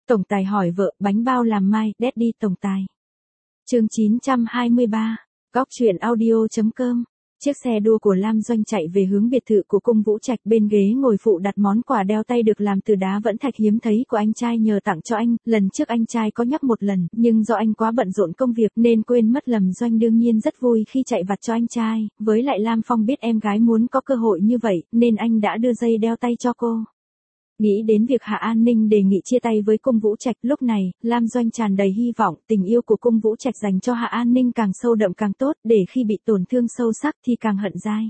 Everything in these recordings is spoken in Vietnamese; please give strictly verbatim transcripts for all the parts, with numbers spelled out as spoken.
Tổng tài hỏi vợ, bánh bao làm mai, Daddy tổng tài. Chương chín trăm hai mươi ba, góc truyện audio.com. Chiếc xe đua của Lam Doanh chạy về hướng biệt thự của cung Vũ Trạch, bên ghế ngồi phụ đặt món quà đeo tay được làm từ đá vẫn thạch hiếm thấy của anh trai nhờ tặng cho anh. Lần trước anh trai có nhắc một lần, nhưng do anh quá bận rộn công việc nên quên mất. Lầm Doanh đương nhiên rất vui khi chạy vặt cho anh trai, với lại Lam Phong biết em gái muốn có cơ hội như vậy, nên anh đã đưa dây đeo tay cho cô. Nghĩ đến việc Hạ An Ninh đề nghị chia tay với cung Vũ Trạch, lúc này, Lam Doanh tràn đầy hy vọng, tình yêu của cung Vũ Trạch dành cho Hạ An Ninh càng sâu đậm càng tốt, để khi bị tổn thương sâu sắc thì càng hận dai.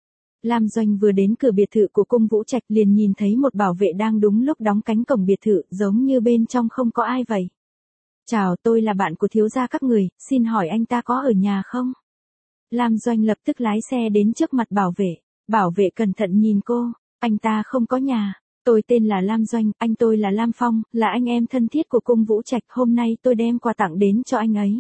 Lam Doanh vừa đến cửa biệt thự của cung Vũ Trạch liền nhìn thấy một bảo vệ đang đúng lúc đóng cánh cổng biệt thự, giống như bên trong không có ai vậy. Chào, tôi là bạn của thiếu gia các người, xin hỏi anh ta có ở nhà không? Lam Doanh lập tức lái xe đến trước mặt bảo vệ. Bảo vệ cẩn thận nhìn cô, anh ta không có nhà. Tôi tên là Lam Doanh, anh tôi là Lam Phong, là anh em thân thiết của cung Vũ Trạch, hôm nay tôi đem quà tặng đến cho anh ấy.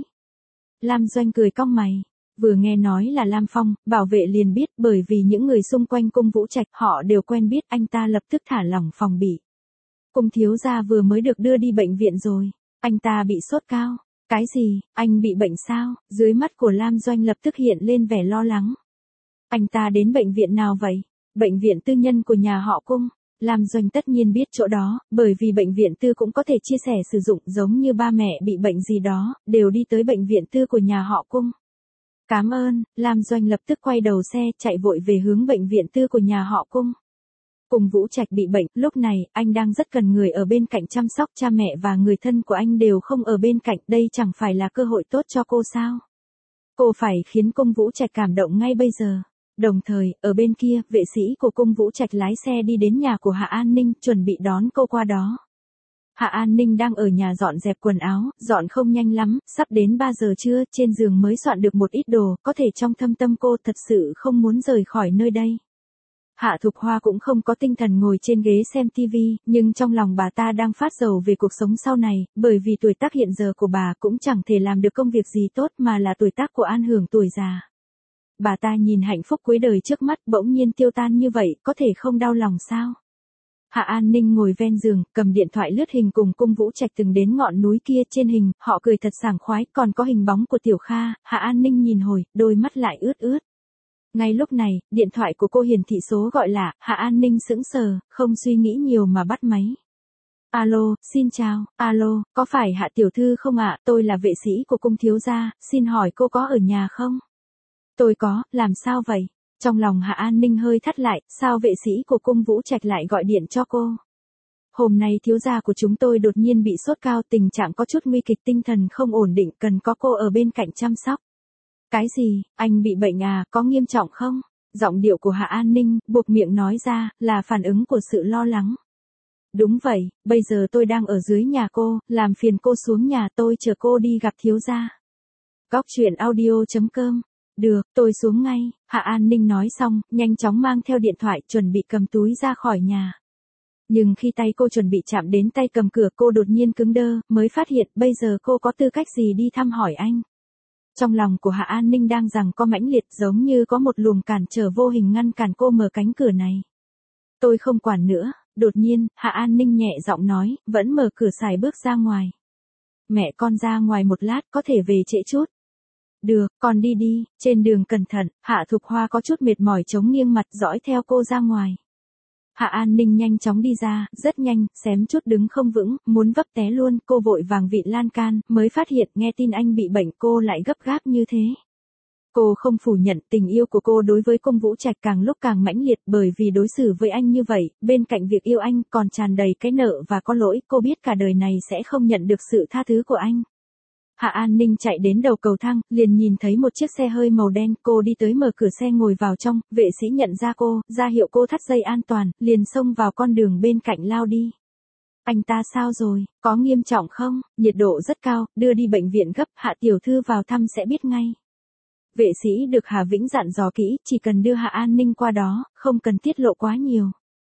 Lam Doanh cười cong mày, vừa nghe nói là Lam Phong, bảo vệ liền biết, bởi vì những người xung quanh cung Vũ Trạch họ đều quen biết, anh ta lập tức thả lỏng phòng bị. Cung thiếu gia vừa mới được đưa đi bệnh viện rồi, anh ta bị sốt cao. Cái gì, anh bị bệnh sao? Dưới mắt của Lam Doanh lập tức hiện lên vẻ lo lắng. Anh ta đến bệnh viện nào vậy? Bệnh viện tư nhân của nhà họ cung. Lam Doanh tất nhiên biết chỗ đó, bởi vì bệnh viện tư cũng có thể chia sẻ sử dụng, giống như ba mẹ bị bệnh gì đó, đều đi tới bệnh viện tư của nhà họ cung. Cảm ơn, Lam Doanh lập tức quay đầu xe, chạy vội về hướng bệnh viện tư của nhà họ cung. Cung Vũ Trạch bị bệnh, lúc này, anh đang rất cần người ở bên cạnh chăm sóc, cha mẹ và người thân của anh đều không ở bên cạnh, đây chẳng phải là cơ hội tốt cho cô sao? Cô phải khiến cung Vũ Trạch cảm động ngay bây giờ. Đồng thời, ở bên kia, vệ sĩ của cung Vũ Trạch lái xe đi đến nhà của Hạ An Ninh, chuẩn bị đón cô qua đó. Hạ An Ninh đang ở nhà dọn dẹp quần áo, dọn không nhanh lắm, sắp đến ba giờ trưa, trên giường mới soạn được một ít đồ, có thể trong thâm tâm cô thật sự không muốn rời khỏi nơi đây. Hạ Thục Hoa cũng không có tinh thần ngồi trên ghế xem tivi, nhưng trong lòng bà ta đang phát sầu về cuộc sống sau này, bởi vì tuổi tác hiện giờ của bà cũng chẳng thể làm được công việc gì tốt mà là tuổi tác của an hưởng tuổi già. Bà ta nhìn hạnh phúc cuối đời trước mắt bỗng nhiên tiêu tan như vậy, có thể không đau lòng sao? Hạ An Ninh ngồi ven giường, cầm điện thoại lướt hình cùng cung Vũ Trạch từng đến ngọn núi kia, trên hình, họ cười thật sảng khoái, còn có hình bóng của Tiểu Kha, Hạ An Ninh nhìn hồi, đôi mắt lại ướt ướt. Ngay lúc này, điện thoại của cô hiển thị số gọi lạ, Hạ An Ninh sững sờ, không suy nghĩ nhiều mà bắt máy. Alo, xin chào, alo, có phải Hạ tiểu thư không ạ? Tôi là vệ sĩ của cung thiếu gia, xin hỏi cô có ở nhà không? Tôi có, làm sao vậy? Trong lòng Hạ An Ninh hơi thắt lại, sao vệ sĩ của cung Vũ Trạch lại gọi điện cho cô? Hôm nay thiếu gia của chúng tôi đột nhiên bị sốt cao, tình trạng có chút nguy kịch, tinh thần không ổn định, cần có cô ở bên cạnh chăm sóc. Cái gì, anh bị bệnh à, có nghiêm trọng không? Giọng điệu của Hạ An Ninh, buộc miệng nói ra, là phản ứng của sự lo lắng. Đúng vậy, bây giờ tôi đang ở dưới nhà cô, làm phiền cô xuống nhà tôi chờ cô đi gặp thiếu gia. Góc truyện audio.com. Được, tôi xuống ngay, Hạ An Ninh nói xong, nhanh chóng mang theo điện thoại, chuẩn bị cầm túi ra khỏi nhà. Nhưng khi tay cô chuẩn bị chạm đến tay cầm cửa, cô đột nhiên cứng đơ, mới phát hiện bây giờ cô có tư cách gì đi thăm hỏi anh. Trong lòng của Hạ An Ninh đang giằng co mãnh liệt, giống như có một luồng cản trở vô hình ngăn cản cô mở cánh cửa này. Tôi không quản nữa, đột nhiên, Hạ An Ninh nhẹ giọng nói, vẫn mở cửa xài bước ra ngoài. Mẹ con ra ngoài một lát, có thể về trễ chút. Được, con đi đi, trên đường cẩn thận. Hạ Thục Hoa có chút mệt mỏi chống nghiêng mặt dõi theo cô ra ngoài. Hạ An Ninh nhanh chóng đi ra, rất nhanh, xém chút đứng không vững, muốn vấp té luôn, cô vội vàng vịn lan can, mới phát hiện nghe tin anh bị bệnh cô lại gấp gáp như thế. Cô không phủ nhận tình yêu của cô đối với cung Vũ Trạch càng lúc càng mãnh liệt, bởi vì đối xử với anh như vậy, bên cạnh việc yêu anh còn tràn đầy cái nợ và có lỗi, cô biết cả đời này sẽ không nhận được sự tha thứ của anh. Hạ An Ninh chạy đến đầu cầu thang, liền nhìn thấy một chiếc xe hơi màu đen, cô đi tới mở cửa xe ngồi vào trong, vệ sĩ nhận ra cô, ra hiệu cô thắt dây an toàn, liền xông vào con đường bên cạnh lao đi. Anh ta sao rồi, có nghiêm trọng không? Nhiệt độ rất cao, đưa đi bệnh viện gấp, Hạ tiểu thư vào thăm sẽ biết ngay. Vệ sĩ được Hà Vĩnh dặn dò kỹ, chỉ cần đưa Hạ An Ninh qua đó, không cần tiết lộ quá nhiều.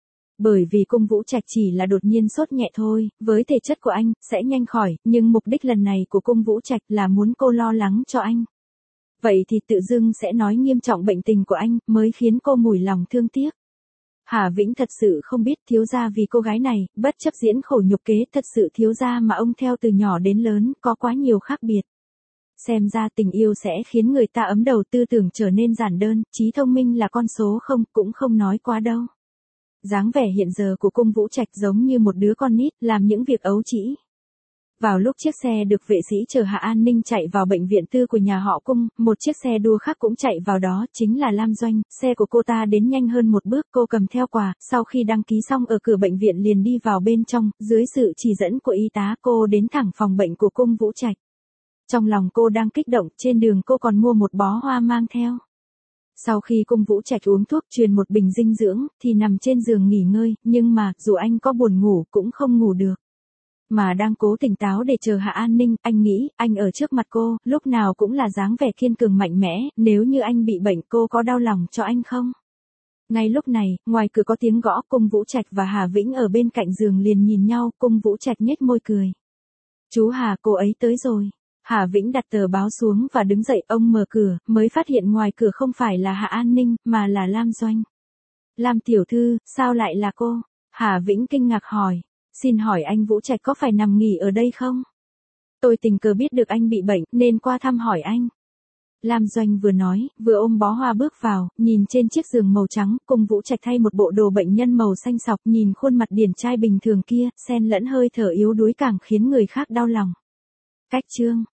Bởi vì cung Vũ Trạch chỉ là đột nhiên sốt nhẹ thôi, với thể chất của anh, sẽ nhanh khỏi, nhưng mục đích lần này của cung Vũ Trạch là muốn cô lo lắng cho anh. Vậy thì tự dưng sẽ nói nghiêm trọng bệnh tình của anh, mới khiến cô mủi lòng thương tiếc. Hà Vĩnh thật sự không biết thiếu gia vì cô gái này, bất chấp diễn khổ nhục kế, thật sự thiếu gia mà ông theo từ nhỏ đến lớn, có quá nhiều khác biệt. Xem ra tình yêu sẽ khiến người ta ấm đầu, tư tưởng trở nên giản đơn, trí thông minh là con số không, cũng không nói quá đâu. Dáng vẻ hiện giờ của Cung Vũ Trạch giống như một đứa con nít, làm những việc ấu trĩ. Vào lúc chiếc xe được vệ sĩ chở Hạ An Ninh chạy vào bệnh viện tư của nhà họ Cung, một chiếc xe đua khác cũng chạy vào đó, chính là Lam Doanh. Xe của cô ta đến nhanh hơn một bước, cô cầm theo quà, sau khi đăng ký xong ở cửa bệnh viện liền đi vào bên trong, dưới sự chỉ dẫn của y tá cô đến thẳng phòng bệnh của Cung Vũ Trạch. Trong lòng cô đang kích động, trên đường cô còn mua một bó hoa mang theo. Sau khi Cung Vũ Trạch uống thuốc truyền một bình dinh dưỡng, thì nằm trên giường nghỉ ngơi, nhưng mà, dù anh có buồn ngủ cũng không ngủ được. Mà đang cố tỉnh táo để chờ Hạ An Ninh, anh nghĩ, anh ở trước mặt cô, lúc nào cũng là dáng vẻ kiên cường mạnh mẽ, nếu như anh bị bệnh cô có đau lòng cho anh không? Ngay lúc này, ngoài cửa có tiếng gõ, Cung Vũ Trạch và Hà Vĩnh ở bên cạnh giường liền nhìn nhau, Cung Vũ Trạch nhếch môi cười. Chú Hà, cô ấy tới rồi. Hà Vĩnh đặt tờ báo xuống và đứng dậy, ông mở cửa, mới phát hiện ngoài cửa không phải là Hạ An Ninh, mà là Lam Doanh. Lam tiểu thư, sao lại là cô? Hà Vĩnh kinh ngạc hỏi. Xin hỏi anh Vũ Trạch có phải nằm nghỉ ở đây không? Tôi tình cờ biết được anh bị bệnh, nên qua thăm hỏi anh. Lam Doanh vừa nói, vừa ôm bó hoa bước vào, nhìn trên chiếc giường màu trắng, Cung Vũ Trạch thay một bộ đồ bệnh nhân màu xanh sọc, nhìn khuôn mặt điển trai bình thường kia, xen lẫn hơi thở yếu đuối càng khiến người khác đau lòng. Cách chương